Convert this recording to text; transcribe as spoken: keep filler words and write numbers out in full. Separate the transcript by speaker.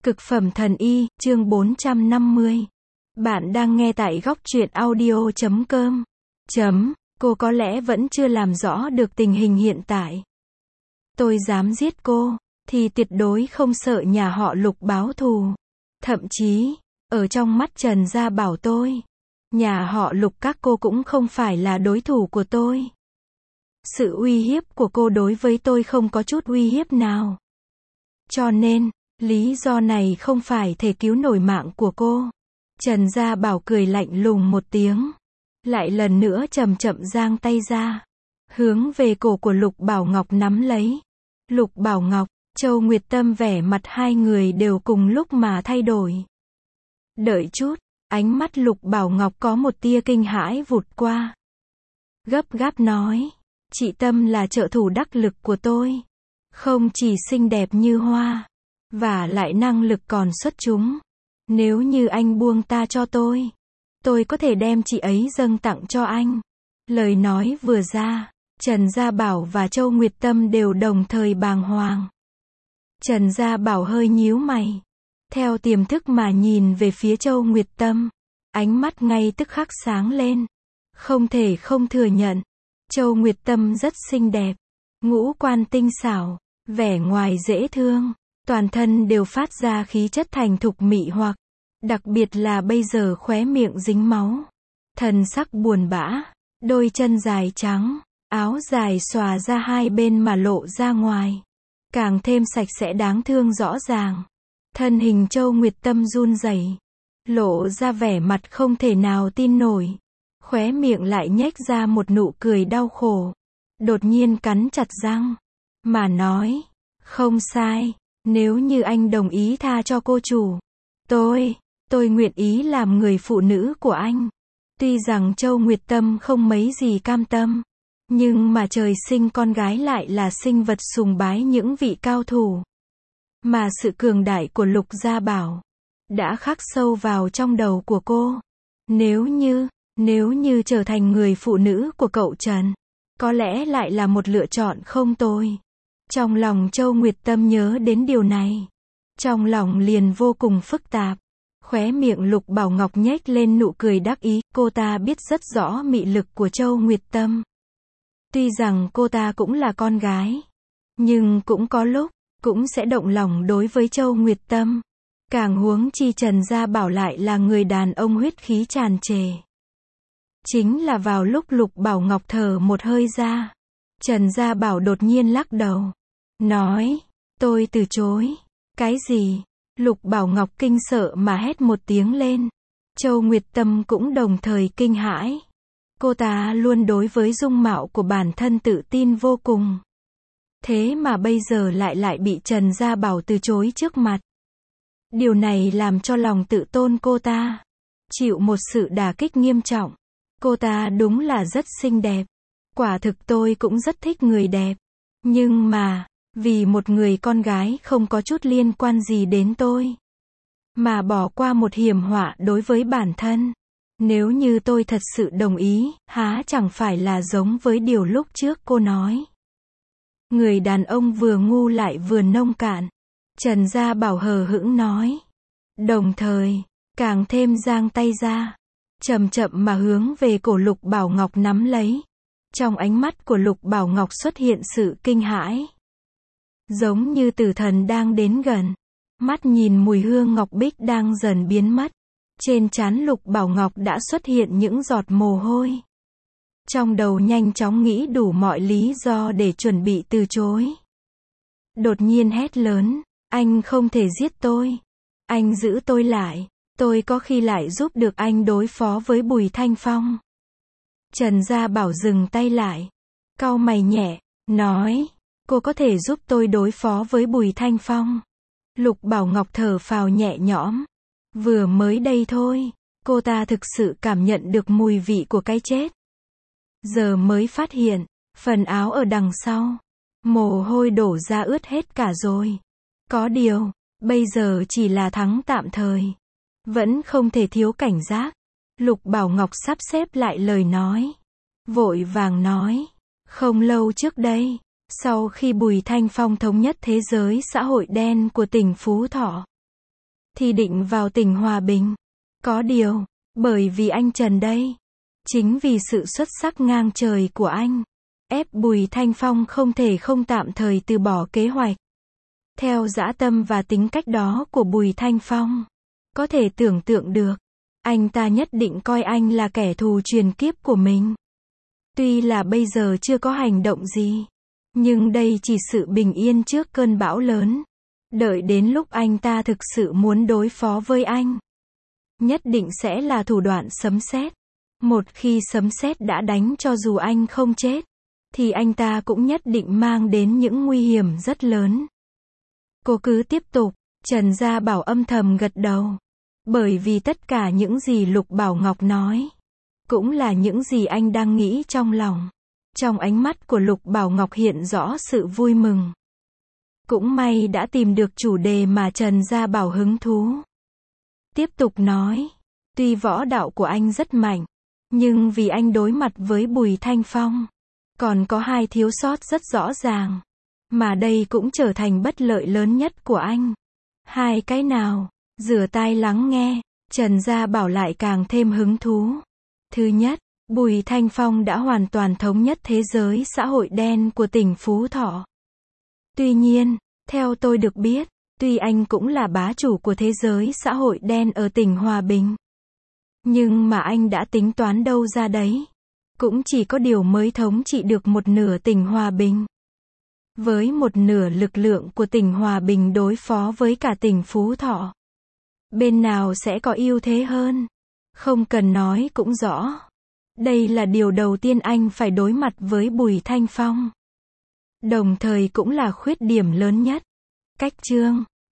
Speaker 1: Cực phẩm thần y, chương bốn trăm năm mươi. Bạn đang nghe tại góc truyện audio chấm com. Chấm, cô có lẽ vẫn chưa làm rõ được tình hình hiện tại. Tôi dám giết cô, thì tuyệt đối không sợ nhà họ Lục báo thù. Thậm chí, ở trong mắt Trần Gia Bảo tôi, nhà họ Lục các cô cũng không phải là đối thủ của tôi. Sự uy hiếp của cô đối với tôi không có chút uy hiếp nào. Cho nên, lý do này không phải thể cứu nổi mạng của cô. Trần Gia Bảo cười lạnh lùng một tiếng. Lại lần nữa chậm chậm giang tay ra. Hướng về cổ của Lục Bảo Ngọc nắm lấy. Lục Bảo Ngọc, Châu Nguyệt Tâm vẻ mặt hai người đều cùng lúc mà thay đổi. Đợi chút, ánh mắt Lục Bảo Ngọc có một tia kinh hãi vụt qua. Gấp gáp nói, chị Tâm là trợ thủ đắc lực của tôi. Không chỉ xinh đẹp như hoa, và lại năng lực còn xuất chúng. Nếu như anh buông ta cho tôi, tôi có thể đem chị ấy dâng tặng cho anh. Lời nói vừa ra, Trần Gia Bảo và Châu Nguyệt Tâm đều đồng thời bàng hoàng. Trần Gia Bảo hơi nhíu mày, theo tiềm thức mà nhìn về phía Châu Nguyệt Tâm. Ánh mắt ngay tức khắc sáng lên. Không thể không thừa nhận, Châu Nguyệt Tâm rất xinh đẹp, ngũ quan tinh xảo, vẻ ngoài dễ thương, toàn thân đều phát ra khí chất thành thục mị hoặc. Đặc biệt là bây giờ khóe miệng dính máu, thần sắc buồn bã, đôi chân dài trắng, áo dài xòa ra hai bên mà lộ ra ngoài, càng thêm sạch sẽ đáng thương rõ ràng. Thân hình Châu Nguyệt Tâm run rẩy, lộ ra vẻ mặt không thể nào tin nổi, khóe miệng lại nhếch ra một nụ cười đau khổ, đột nhiên cắn chặt răng, mà nói, không sai, nếu như anh đồng ý tha cho cô chủ, tôi, tôi nguyện ý làm người phụ nữ của anh. Tuy rằng Châu Nguyệt Tâm không mấy gì cam tâm, nhưng mà trời sinh con gái lại là sinh vật sùng bái những vị cao thủ. Mà sự cường đại của Lục Gia Bảo đã khắc sâu vào trong đầu của cô. Nếu như, nếu như trở thành người phụ nữ của cậu Trần, có lẽ lại là một lựa chọn không tồi. Trong lòng Châu Nguyệt Tâm nhớ đến điều này, trong lòng liền vô cùng phức tạp. Khóe miệng Lục Bảo Ngọc nhếch lên nụ cười đắc ý, cô ta biết rất rõ mị lực của Châu Nguyệt Tâm. Tuy rằng cô ta cũng là con gái, nhưng cũng có lúc, cũng sẽ động lòng đối với Châu Nguyệt Tâm. Càng huống chi Trần Gia Bảo lại là người đàn ông huyết khí tràn trề. Chính là vào lúc Lục Bảo Ngọc thở một hơi ra, Trần Gia Bảo đột nhiên lắc đầu, nói, tôi từ chối. Cái gì? Lục Bảo Ngọc kinh sợ mà hét một tiếng lên. Châu Nguyệt Tâm cũng đồng thời kinh hãi. Cô ta luôn đối với dung mạo của bản thân tự tin vô cùng. Thế mà bây giờ lại lại bị Trần Gia Bảo từ chối trước mặt. Điều này làm cho lòng tự tôn cô ta chịu một sự đả kích nghiêm trọng. Cô ta đúng là rất xinh đẹp. Quả thực tôi cũng rất thích người đẹp. Nhưng mà, vì một người con gái không có chút liên quan gì đến tôi, mà bỏ qua một hiểm họa đối với bản thân. Nếu như tôi thật sự đồng ý, há chẳng phải là giống với điều lúc trước cô nói. Người đàn ông vừa ngu lại vừa nông cạn. Trần Gia Bảo hờ hững nói. Đồng thời, càng thêm giang tay ra, chậm chậm mà hướng về cổ Lục Bảo Ngọc nắm lấy. Trong ánh mắt của Lục Bảo Ngọc xuất hiện sự kinh hãi. Giống như tử thần đang đến gần. Mắt nhìn mùi hương ngọc bích đang dần biến mất. Trên trán Lục Bảo Ngọc đã xuất hiện những giọt mồ hôi. Trong đầu nhanh chóng nghĩ đủ mọi lý do để chuẩn bị từ chối. Đột nhiên hét lớn, anh không thể giết tôi. Anh giữ tôi lại. Tôi có khi lại giúp được anh đối phó với Bùi Thanh Phong. Trần Gia Bảo dừng tay lại, cau mày nhẹ, nói, cô có thể giúp tôi đối phó với Bùi Thanh Phong. Lục Bảo Ngọc thở phào nhẹ nhõm. Vừa mới đây thôi, cô ta thực sự cảm nhận được mùi vị của cái chết. Giờ mới phát hiện, phần áo ở đằng sau, mồ hôi đổ ra ướt hết cả rồi. Có điều, bây giờ chỉ là thắng tạm thời. Vẫn không thể thiếu cảnh giác. Lục Bảo Ngọc sắp xếp lại lời nói. Vội vàng nói. Không lâu trước đây, sau khi Bùi Thanh Phong thống nhất thế giới xã hội đen của tỉnh Phú Thọ, thì định vào tỉnh Hòa Bình. Có điều, bởi vì anh Trần đây. Chính vì sự xuất sắc ngang trời của anh, ép Bùi Thanh Phong không thể không tạm thời từ bỏ kế hoạch. Theo dã tâm và tính cách đó của Bùi Thanh Phong, có thể tưởng tượng được, anh ta nhất định coi anh là kẻ thù truyền kiếp của mình. Tuy là bây giờ chưa có hành động gì, nhưng đây chỉ sự bình yên trước cơn bão lớn. Đợi đến lúc anh ta thực sự muốn đối phó với anh, nhất định sẽ là thủ đoạn sấm sét. Một khi sấm sét đã đánh cho dù anh không chết, thì anh ta cũng nhất định mang đến những nguy hiểm rất lớn. Cô cứ tiếp tục, Trần Gia Bảo âm thầm gật đầu. Bởi vì tất cả những gì Lục Bảo Ngọc nói, cũng là những gì anh đang nghĩ trong lòng. Trong ánh mắt của Lục Bảo Ngọc hiện rõ sự vui mừng. Cũng may đã tìm được chủ đề mà Trần Gia Bảo hứng thú. Tiếp tục nói, tuy võ đạo của anh rất mạnh, nhưng vì anh đối mặt với Bùi Thanh Phong, còn có hai thiếu sót rất rõ ràng, mà đây cũng trở thành bất lợi lớn nhất của anh. Hai cái nào? Rửa tai lắng nghe, Trần Gia Bảo lại càng thêm hứng thú. Thứ nhất, Bùi Thanh Phong đã hoàn toàn thống nhất thế giới xã hội đen của tỉnh Phú Thọ. Tuy nhiên, theo tôi được biết, tuy anh cũng là bá chủ của thế giới xã hội đen ở tỉnh Hòa Bình, nhưng mà anh đã tính toán đâu ra đấy. Cũng chỉ có điều mới thống trị được một nửa tỉnh Hòa Bình. Với một nửa lực lượng của tỉnh Hòa Bình đối phó với cả tỉnh Phú Thọ, bên nào sẽ có ưu thế hơn? Không cần nói cũng rõ. Đây là điều đầu tiên anh phải đối mặt với Bùi Thanh Phong. Đồng thời cũng là khuyết điểm lớn nhất. Cách chương